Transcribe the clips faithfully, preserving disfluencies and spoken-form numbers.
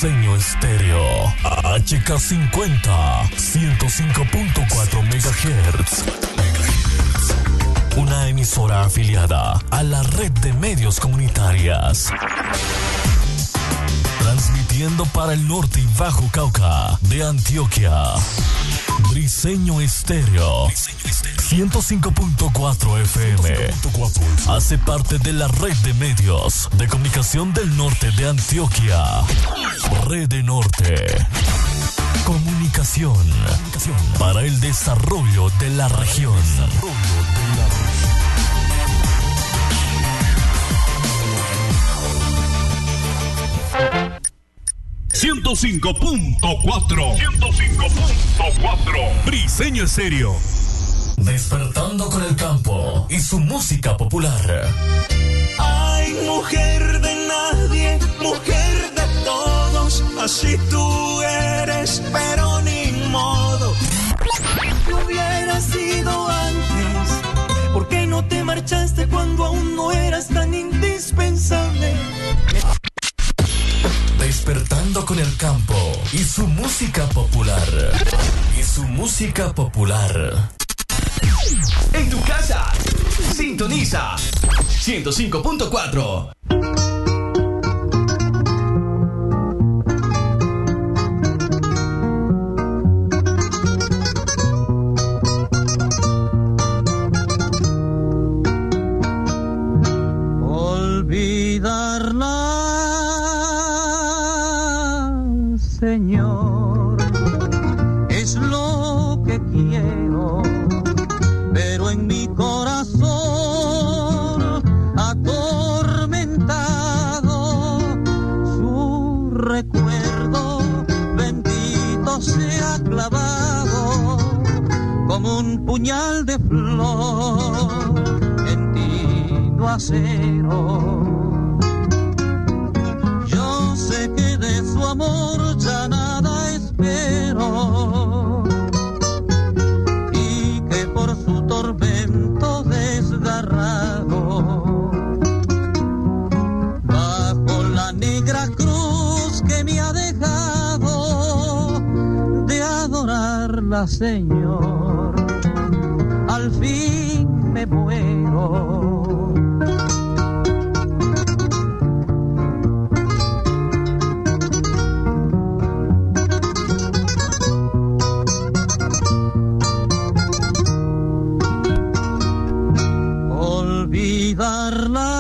Briseño Estéreo. H K cincuenta, ciento cinco punto cuatro megahertz. Una emisora afiliada a la red de medios comunitarias. Transmitiendo para el norte y Bajo Cauca de Antioquia. Briseño Estéreo. ciento cinco punto cuatro F M. Hace parte de la red de medios de comunicación del norte de Antioquia. Red de Norte. Comunicación para el desarrollo de la región. ciento cinco punto cuatro. ciento cinco punto cuatro. Briseño Estéreo. Despertando con el campo y su música popular. Ay, mujer de nadie, mujer de todos, así tú eres, pero ni modo. ¿Qué hubiera sido antes? ¿Por qué no te marchaste cuando aún no eras tan indispensable? Despertando con el campo y su música popular. Y su música popular. En tu casa, sintoniza ciento cinco punto cuatro. Olvidarla, Señor, es lo que quiero. Pero en mi corazón atormentado, su recuerdo bendito se ha clavado como un puñal de flor en tino acero. Yo sé que de su amor ya nada espero, tormento desgarrado, bajo la negra cruz que me ha dejado de adorarla, Señor, al fin me muero. Olvidarla,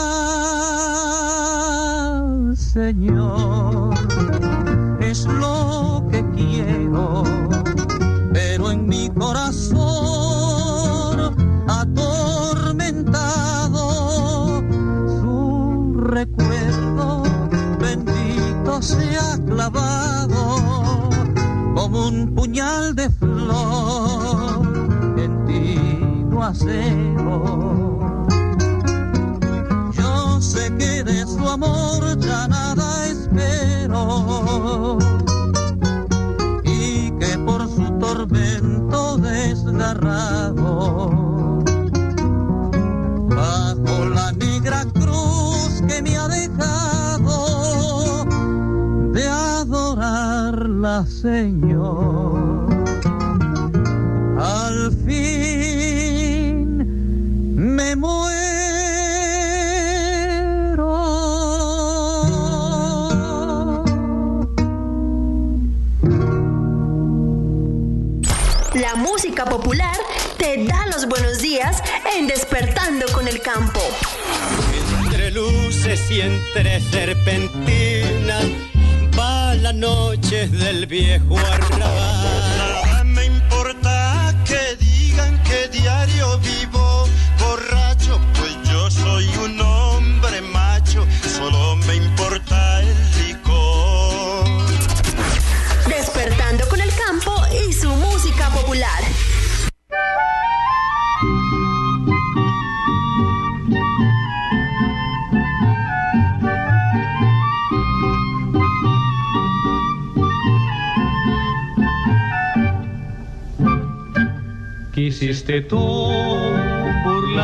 Señor, es lo que quiero, pero en mi corazón atormentado, su recuerdo bendito se ha clavado como un puñal de flor en tino acero. Sé que de su amor ya nada espero y que por su tormento desgarrado, bajo la negra cruz que me ha dejado de adorarla, Señor, al fin me muero. La música popular te da los buenos días en Despertando con el Campo. Entre luces y entre serpentinas va la noche del viejo arrabal. Nada me importa que digan que diario vivo borracho, pues yo soy un hombre macho, solo me importa el licor. Despertando con el Campo y su música popular. Quisiste tú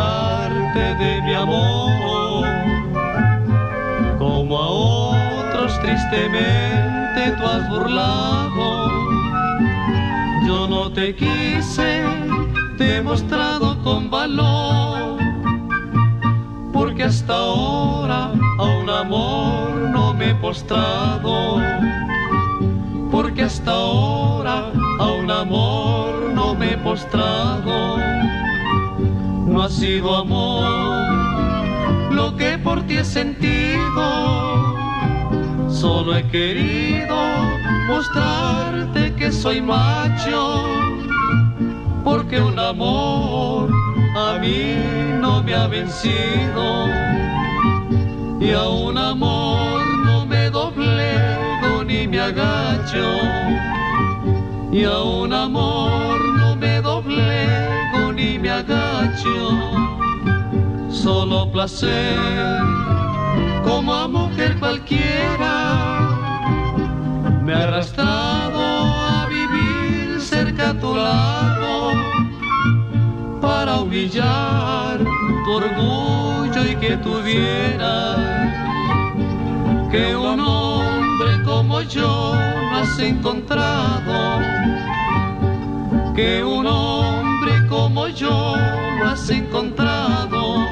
burlarte de mi amor, como a otros tristemente tú has burlado. Yo no te quise, te he mostrado con valor, porque hasta ahora a un amor no me he postrado, porque hasta ahora a un amor no me he postrado. No ha sido amor lo que por ti he sentido, solo he querido mostrarte que soy macho, porque un amor a mí no me ha vencido, y a un amor no me doblego ni me agacho, y a un amor no me doblego ni me agacho. Solo placer, como a mujer cualquiera, me ha arrastrado a vivir cerca a tu lado, para humillar tu orgullo y que tuvieras que un hombre como yo no has encontrado, que un hombre como yo no has encontrado.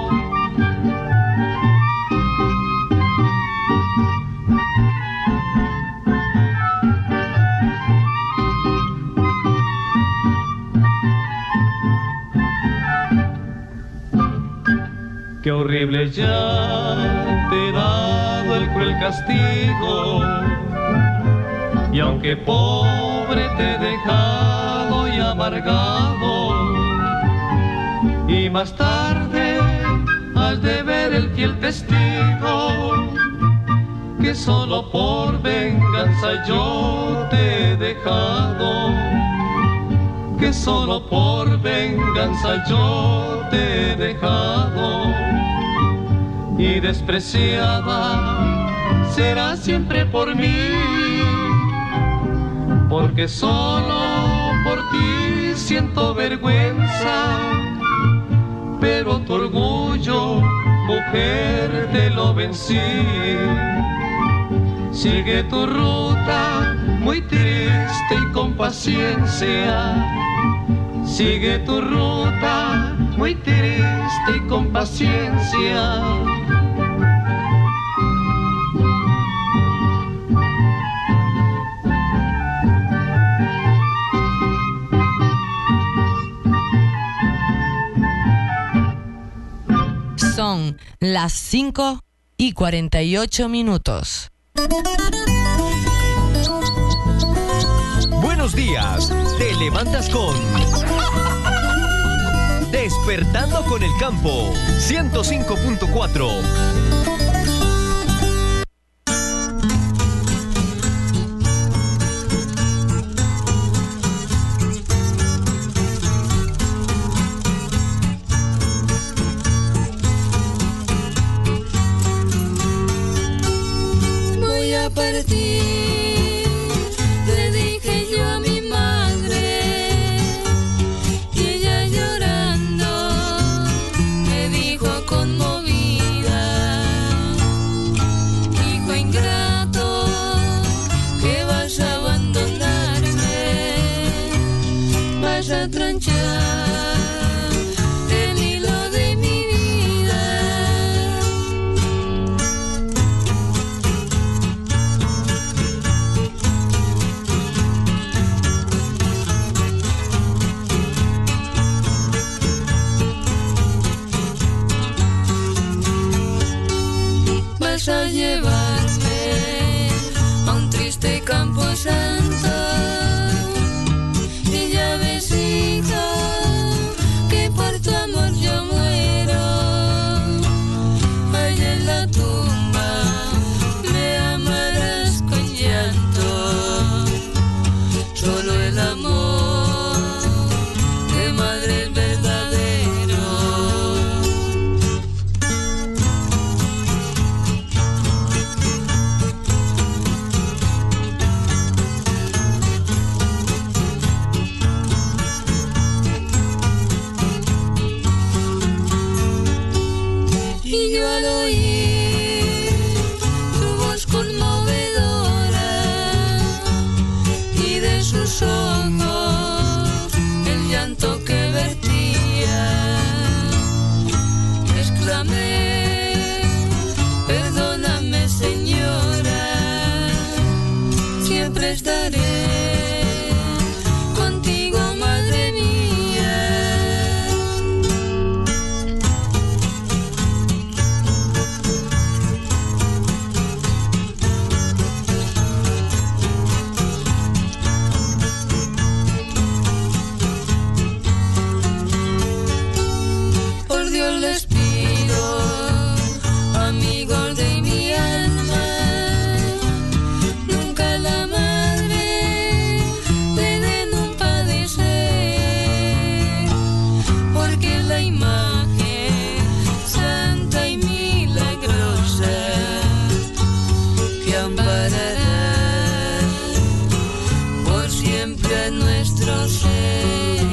Qué horrible ya te he dado el cruel castigo, y aunque pobre te he dejado y amargado, y más tarde has de ver el fiel testigo, que solo por venganza yo te he dejado, que solo por venganza yo te he dejado, y despreciada será siempre por mí, porque solo por ti siento vergüenza, pero tu orgullo, mujer, te lo vencí. Sigue tu ruta muy triste y con paciencia, sigue tu ruta muy triste y con paciencia. Son las cinco y cuarenta y ocho minutos. Buenos días, te levantas con Despertando con el Campo, ciento cinco punto cuatro. Voy a partir, le dije yo a mi madre, y ella llorando me dijo conmovida: hijo ingrato, que vas a abandonarme, vas a tranchar el hilo de mi vida. Vas a llevarme a un triste campo santo, y ya ves, hijo, estaré contigo, madre mía. Por Dios les pido, amigos de mi alma, nunca la madre le den un padecer, porque es la imagen santa y milagrosa que amparará por siempre a nuestro ser.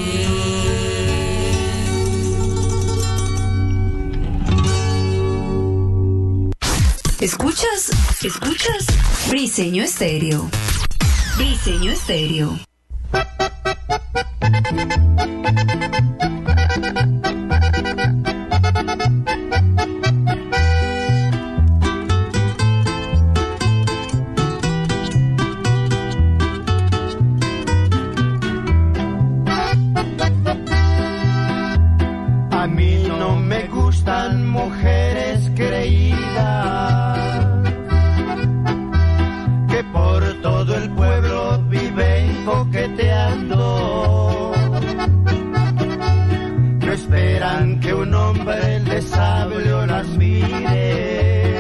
¿Escuchas? ¿Escuchas? Briseño Estéreo. Briseño Estéreo. A mí no me gustan mujeres creídas, que por todo el pueblo viven coqueteando. No esperan que un hombre les hable o las mire,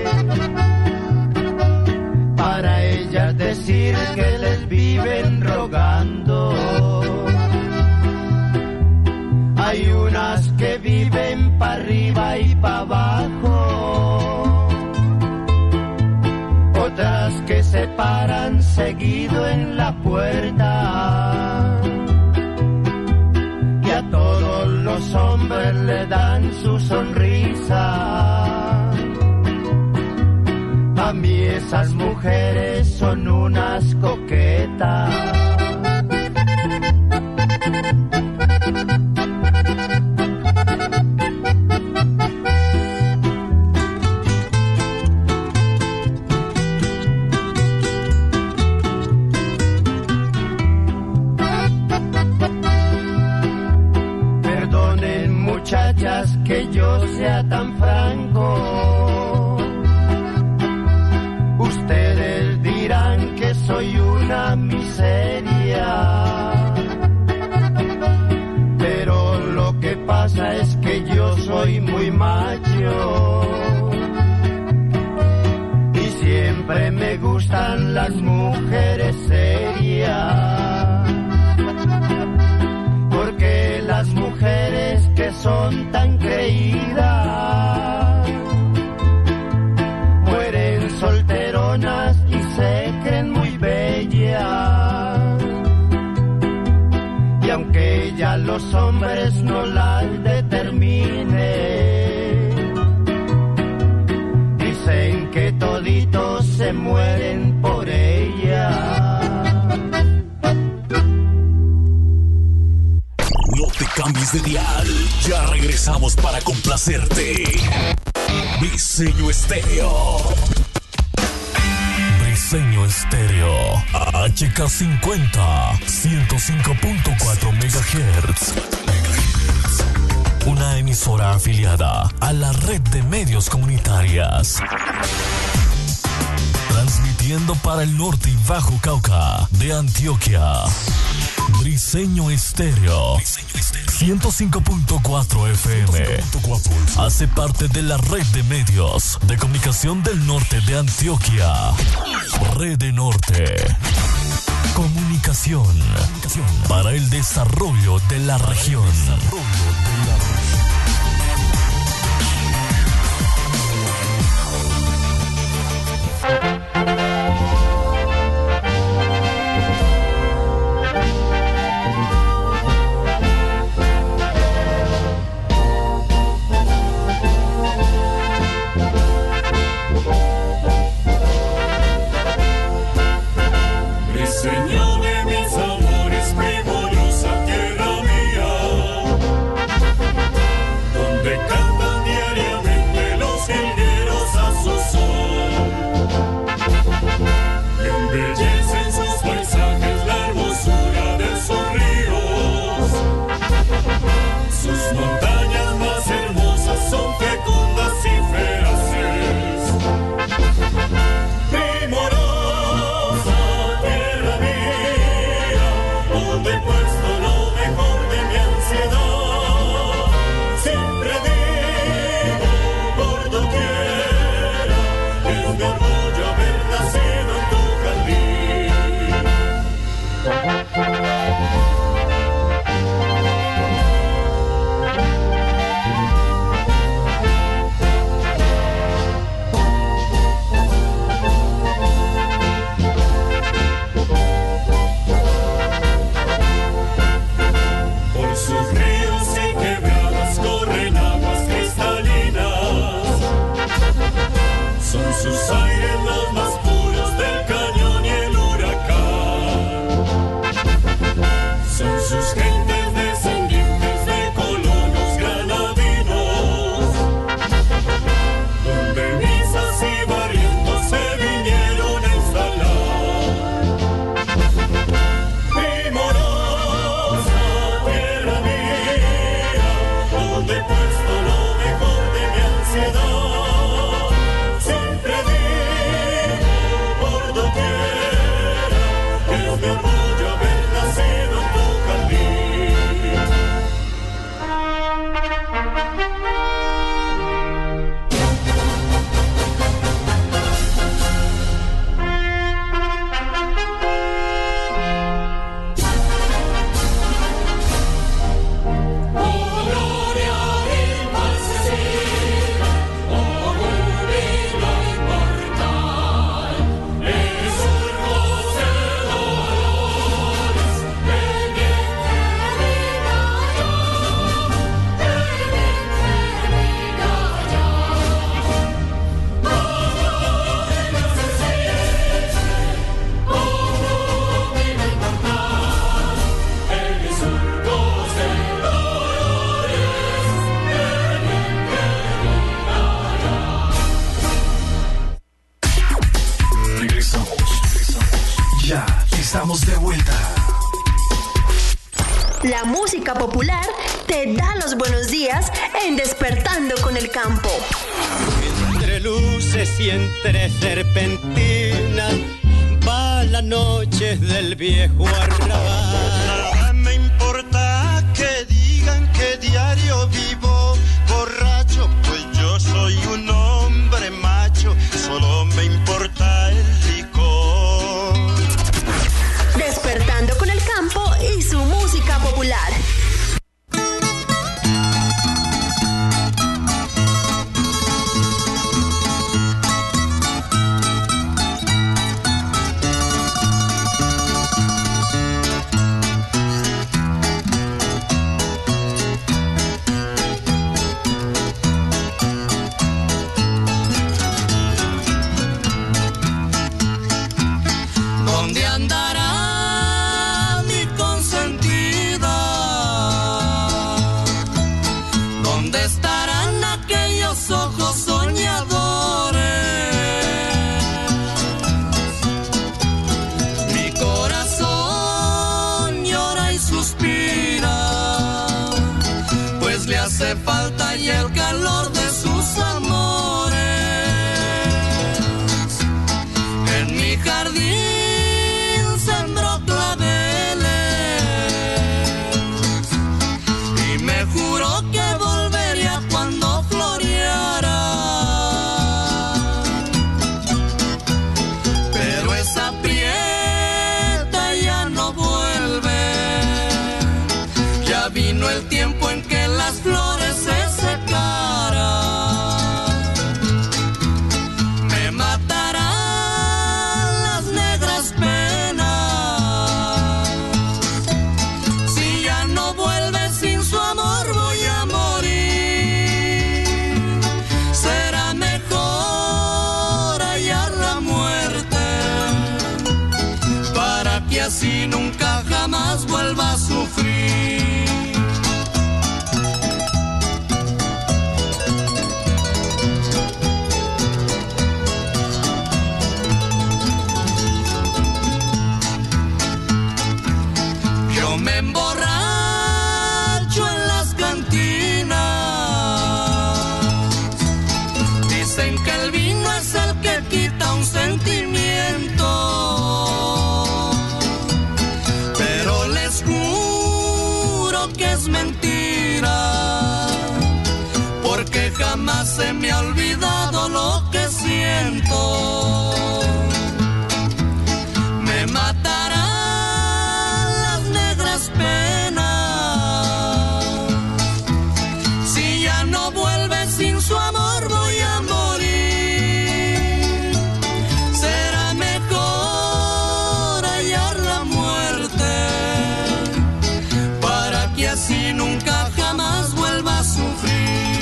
para ellas decir que les viven rogando. Hay unas que viven pa' arriba y pa' abajo, otras que se paran seguido en la puerta, y a todos los hombres le dan su sonrisa. A mí esas mujeres son unas coquetas. Perdonen, muchachas, que yo sea tan franco. Ustedes dirán que soy una miseria, pero lo que pasa es que yo soy muy macho y siempre me gustan las mujeres serias, porque las mujeres que son tan creídas mueren solteronas y se creen muy bellas, y aunque ya los hombres no las determinen, dicen que toditos se mueren por ella. No te cambies de dial, ya regresamos para complacerte. Briseño Estéreo. Briseño Estéreo. H K cincuenta, ciento cinco punto cuatro megahertz. Una emisora afiliada a la red de medios comunitarias. Transmitiendo para el norte y Bajo Cauca de Antioquia. Briseño Estéreo. ciento cinco punto cuatro F M. Hace parte de la red de medios de comunicación del norte de Antioquia. Red de Norte. Comunicación para el desarrollo de la región. Señor de mis amores, primorosa tierra mía. regresamos, regresamos. Ya estamos de vuelta. La música popular te da los buenos días en Despertando con el Campo. Entre luces y entre serpentinas va la noche del viejo arrabal. Nada me importa que digan que diario vivo borracho, pues yo soy un hombre macho, solo me importa el licor. Despertando con el Campo y su música popular. ¿Dónde andará mi consentida? ¿Dónde estarán aquellos ojos soñadores? Mi corazón llora y suspira, pues le hace falta y el calor de sus amores. En mi jardín sembró claveles y me juró que volvería cuando floreara, pero esa prieta ya no vuelve. Ya vino el tiempo en que las flores se secaran. Me matarán las negras penas. Si ya no vuelve, sin su amor voy a morir. Será mejor hallar la muerte, para que así nunca jamás vuelva a sufrir. Yo me emborracho en las cantinas. Dicen que el vino es el que quita un sentimiento, pero les juro que es mentira, porque jamás se me ha olvidado lo que siento. Me matarán las negras penas. Si ya no vuelve, sin su amor voy a morir. Será mejor hallar la muerte, para que así nunca jamás vuelva a sufrir.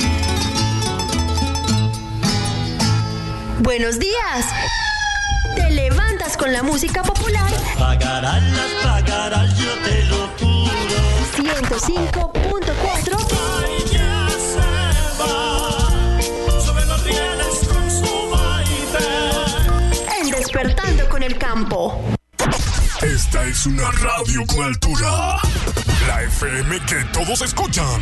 Buenos días. Te levantas con la música popular. Pagarás, las pagarás, yo te lo juro. ciento cinco punto cuatro. Ay, ya se va sobre los rieles con su baile. En Despertando con el Campo. Esta es una radio con altura. La F M que todos escuchan.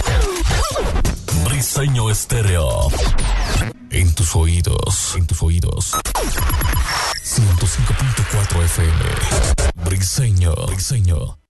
Briseño Estéreo. En tus oídos, en tus oídos. ciento cinco punto cuatro F M. Briseño, Briseño.